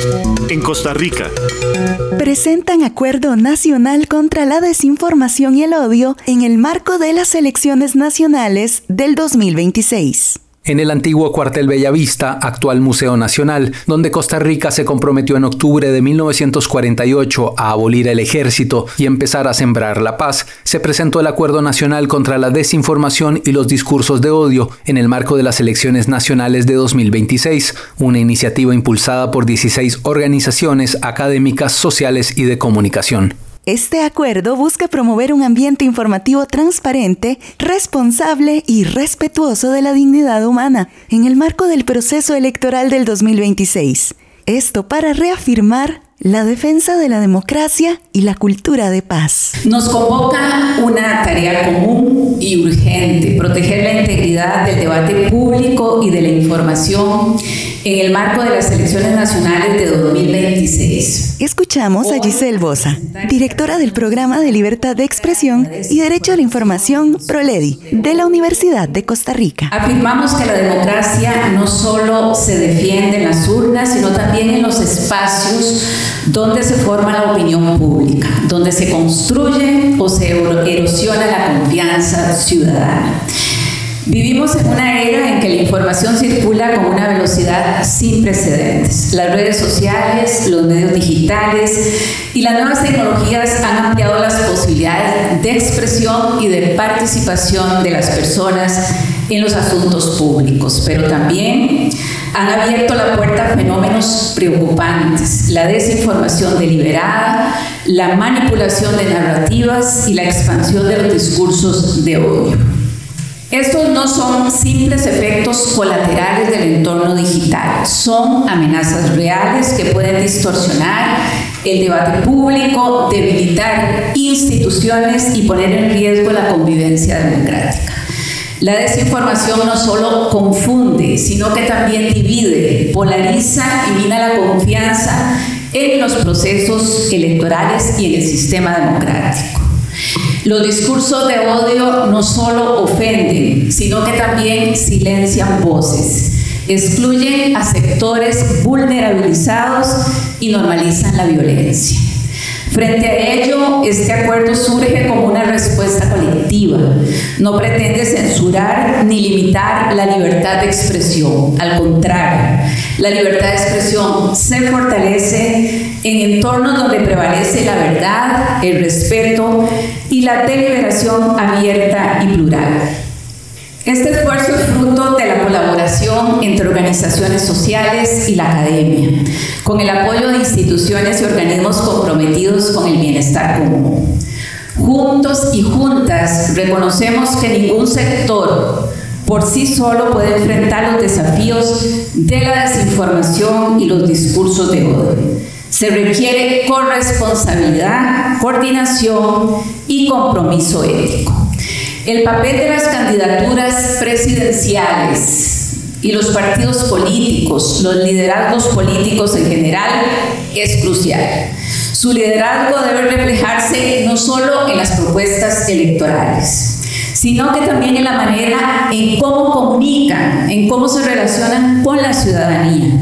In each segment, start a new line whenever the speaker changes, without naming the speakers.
En Costa Rica.
Presentan Acuerdo Nacional contra la Desinformación y el Odio en el marco de las elecciones nacionales del 2026.
En el antiguo cuartel Bellavista, actual Museo Nacional, donde Costa Rica se comprometió en octubre de 1948 a abolir el ejército y empezar a sembrar la paz, se presentó el Acuerdo Nacional contra la Desinformación y los Discursos de Odio en el marco de las elecciones nacionales de 2026, una iniciativa impulsada por 16 organizaciones académicas, sociales y de comunicación.
Este acuerdo busca promover un ambiente informativo transparente, responsable y respetuoso de la dignidad humana en el marco del proceso electoral del 2026. Esto para reafirmar la defensa de la democracia y la cultura de paz.
Nos convoca una tarea común y urgente: proteger la integridad del debate público y de la información en el marco de las elecciones nacionales de 2026.
Escuchamos a Giselle Bosa, directora del Programa de Libertad de Expresión y Derecho a la Información PROLEDI de la Universidad de Costa Rica.
Afirmamos que la democracia no solo se defiende en las urnas, sino también en los espacios donde se forma la opinión pública, donde se construye o se erosiona la confianza ciudadana. Vivimos en una era en que la información circula con una velocidad sin precedentes. Las redes sociales, los medios digitales y las nuevas tecnologías han ampliado las posibilidades de expresión y de participación de las personas en los asuntos públicos, pero también han abierto la puerta a fenómenos preocupantes: la desinformación deliberada, la manipulación de narrativas y la expansión de los discursos de odio. Estos no son simples efectos colaterales del entorno digital, son amenazas reales que pueden distorsionar el debate público, debilitar instituciones y poner en riesgo la convivencia democrática. La desinformación no solo confunde, sino que también divide, polariza y mina la confianza en los procesos electorales y en el sistema democrático. Los discursos de odio no solo ofenden, sino que también silencian voces, excluyen a sectores vulnerabilizados y normalizan la violencia. Frente a ello, este acuerdo surge como una respuesta colectiva. No pretende censurar ni limitar la libertad de expresión. Al contrario, la libertad de expresión se fortalece en entornos donde prevalece la verdad, el respeto y la deliberación abierta y plural. Este esfuerzo es fruto de la colaboración entre organizaciones sociales y la academia, con el apoyo de instituciones y organismos comprometidos con el bienestar común. Juntos y juntas reconocemos que ningún sector por sí solo puede enfrentar los desafíos de la desinformación y los discursos de odio. Se requiere corresponsabilidad, coordinación y compromiso ético. El papel de las candidaturas presidenciales y los partidos políticos, los liderazgos políticos en general, es crucial. Su liderazgo debe reflejarse no solo en las propuestas electorales, sino que también en la manera en cómo comunican, en cómo se relacionan con la ciudadanía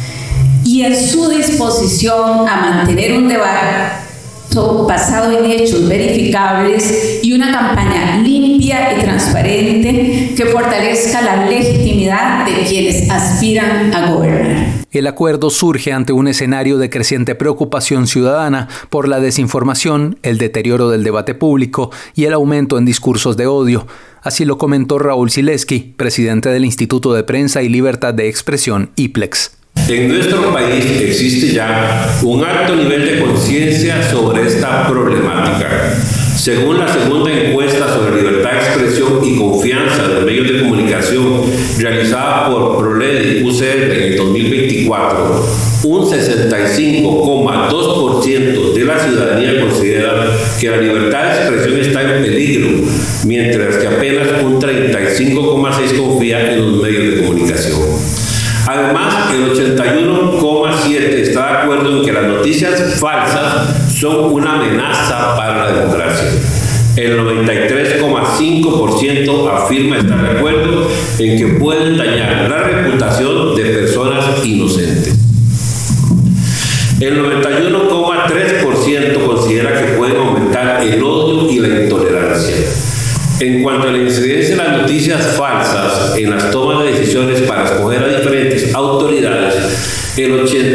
y en su disposición a mantener un debate basado en hechos verificables y una campaña limpia y transparente que fortalezca la legitimidad de quienes aspiran a gobernar.
El acuerdo surge ante un escenario de creciente preocupación ciudadana por la desinformación, el deterioro del debate público y el aumento en discursos de odio. Así lo comentó Raúl Sileski, presidente del Instituto de Prensa y Libertad de Expresión, IPLEX.
En nuestro país existe ya un alto nivel de conciencia sobre esta problemática. Según la segunda encuesta sobre libertad de expresión y confianza de medios de comunicación realizada por PROLEDI UCR en el 2024, un 65,2% de la ciudadanía considera que la libertad de expresión está en peligro, mientras que apenas un 35,6% confía en los medios de comunicación. Además, el 81,7% está de acuerdo en que las noticias falsas son una amenaza para la democracia. El 93,5% afirma estar de acuerdo en que pueden dañar la reputación de personas inocentes. El 91,3% considera que pueden aumentar el odio y la intolerancia. En cuanto a la incidencia de las noticias falsas en las tomas de decisiones para escoger a diferentes autoridades, el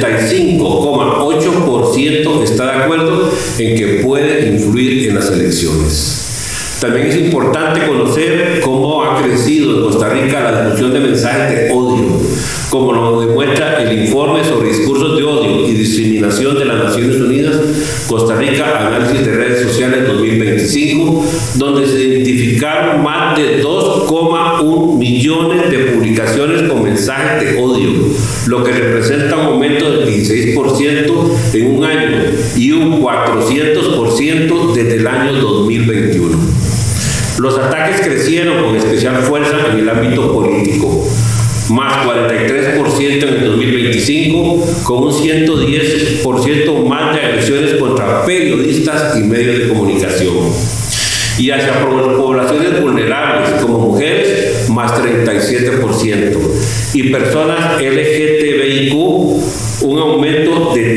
85,8% está de acuerdo en que puede influir en las elecciones. También es importante conocer cómo ha crecido en Costa Rica la difusión de mensajes de odio, como lo demuestra el informe sobre discursos de odio y discriminación de las Naciones Unidas, Costa Rica, Análisis de Redes Sociales 2025, donde se identificaron más de 2,1 millones de publicaciones con mensajes de odio, lo que representa un aumento del 16% en un año y un 400% desde el año 2021. Los ataques crecieron con especial fuerza en el ámbito político, más 43% en el 2025, con un 110% más de agresiones contra periodistas y medios de comunicación. Y hacia poblaciones vulnerables como mujeres, más 37%, y personas LGTBIQ, un aumento de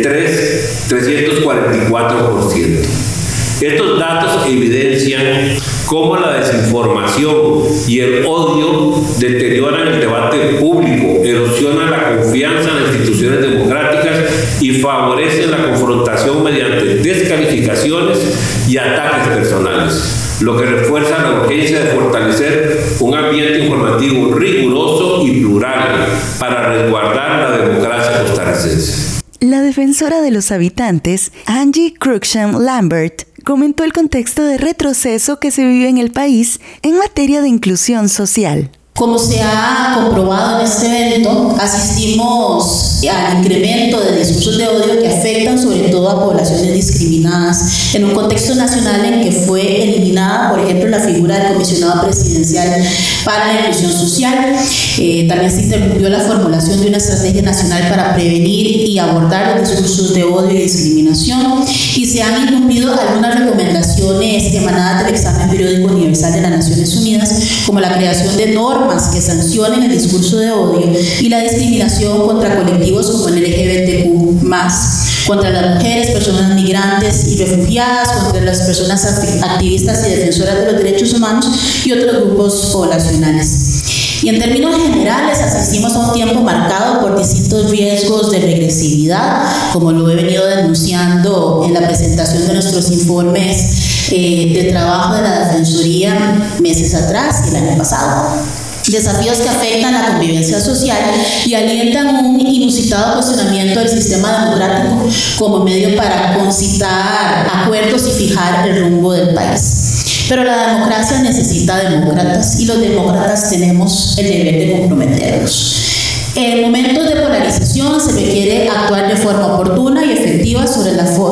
344%. Estos datos evidencian cómo la desinformación y el odio deterioran el debate público, erosionan la confianza en las instituciones democráticas y favorecen la confrontación mediante descalificaciones y ataques personales, lo que refuerza la urgencia de fortalecer un ambiente informativo riguroso y plural para resguardar la democracia costarricense.
La defensora de los habitantes, Angie Cruikshank Lambert, comentó el contexto de retroceso que se vive en el país en materia de inclusión social.
Como se ha comprobado en este evento, asistimos al incremento de discursos de odio que afectan sobre todo a poblaciones discriminadas, en un contexto nacional en que fue eliminada, por ejemplo, la figura del comisionado presidencial para la inclusión social. También se interrumpió la formulación de una estrategia nacional para prevenir y abordar los discursos de odio y discriminación, y se han incumplido algunas recomendaciones emanadas del examen periódico universal de las Naciones Unidas, como la creación de normas que sancionen el discurso de odio y la discriminación contra colectivos como el LGBTQ+, contra las mujeres, personas migrantes y refugiadas, contra las personas activistas y defensoras de los derechos humanos y otros grupos poblacionales. Y en términos generales asistimos a un tiempo marcado por distintos riesgos de regresividad, como lo he venido denunciando en la presentación de nuestros informes de trabajo de la Defensoría meses atrás y el año pasado. Desafíos que afectan la convivencia social y alientan un inusitado cuestionamiento del sistema democrático como medio para concitar acuerdos y fijar el rumbo del país. Pero la democracia necesita demócratas y los demócratas tenemos el deber de comprometernos. En momentos de polarización se requiere actuar de forma oportuna y efectiva sobre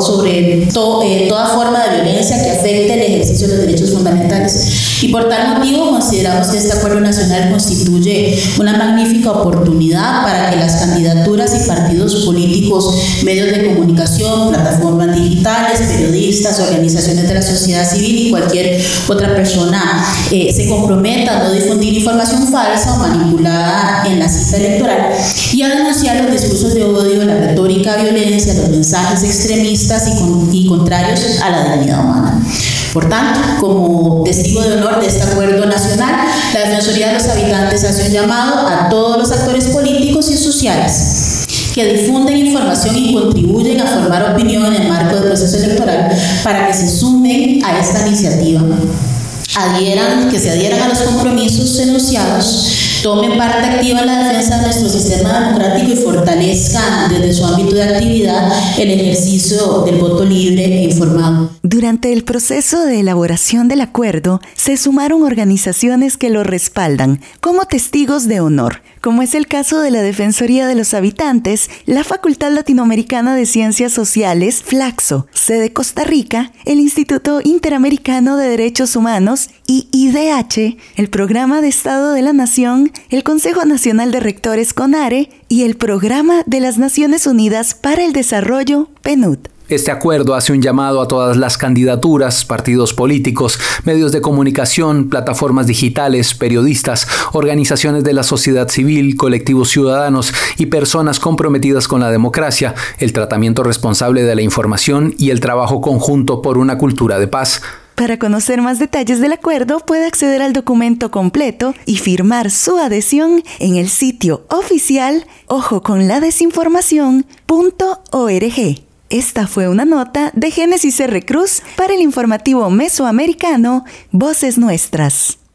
toda forma de violencia que afecte el ejercicio de los derechos fundamentales. Y por tal motivo consideramos que este acuerdo nacional constituye una magnífica oportunidad para que las candidaturas y partidos políticos, medios de comunicación, plataformas digitales, periodistas, organizaciones de la sociedad civil y cualquier otra persona se comprometa a no difundir información falsa o manipulada en la cita electoral y a denunciar los discursos de odio, la retórica de violencia, los mensajes extremistas y contrarios a la dignidad humana. Por tanto, como testigo de honor de este acuerdo nacional, la Defensoría de los Habitantes hace un llamado a todos los actores políticos y sociales que difunden información y contribuyen a formar opinión en el marco del proceso electoral para que se sumen a esta iniciativa, que se adhieran a los compromisos enunciados, tomen parte activa en la defensa de nuestro sistema democrático y fortalezcan desde su ámbito de actividad el ejercicio del voto libre e informado.
Durante el proceso de elaboración del acuerdo, se sumaron organizaciones que lo respaldan como testigos de honor, como es el caso de la Defensoría de los Habitantes, la Facultad Latinoamericana de Ciencias Sociales, FLACSO, sede Costa Rica, el Instituto Interamericano de Derechos Humanos y IDH, el Programa de Estado de la Nación, el Consejo Nacional de Rectores CONARE y el Programa de las Naciones Unidas para el Desarrollo, PNUD.
Este acuerdo hace un llamado a todas las candidaturas, partidos políticos, medios de comunicación, plataformas digitales, periodistas, organizaciones de la sociedad civil, colectivos ciudadanos y personas comprometidas con la democracia, el tratamiento responsable de la información y el trabajo conjunto por una cultura de paz.
Para conocer más detalles del acuerdo, puede acceder al documento completo y firmar su adhesión en el sitio oficial ojoconladesinformacion.org. Esta fue una nota de Génesis R. Cruz para el informativo mesoamericano Voces Nuestras.